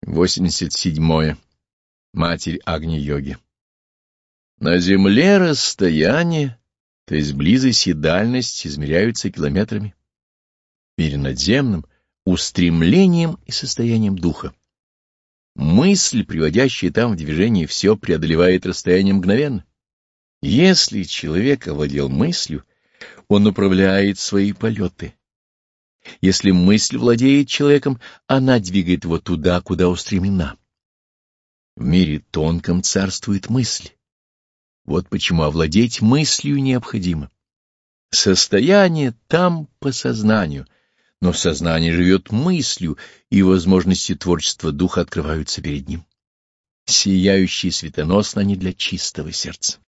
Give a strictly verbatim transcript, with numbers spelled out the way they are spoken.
восемьдесят седьмое. Матерь Агни-йоги. На Земле расстояние, то есть близость и дальность, измеряются километрами. В мире надземном — устремлением и состоянием духа. Мысль, приводящая там в движение все, преодолевает расстояние мгновенно. Если человек овладел мыслью, он управляет свои полеты. Если мысль владеет человеком, она двигает его туда, куда устремлена. В мире тонком царствует мысль. Вот почему овладеть мыслью необходимо. Состояние там по сознанию, но сознание живет мыслью, и возможности творчества духа открываются перед ним. Сияющие светоносно они для чистого сердца.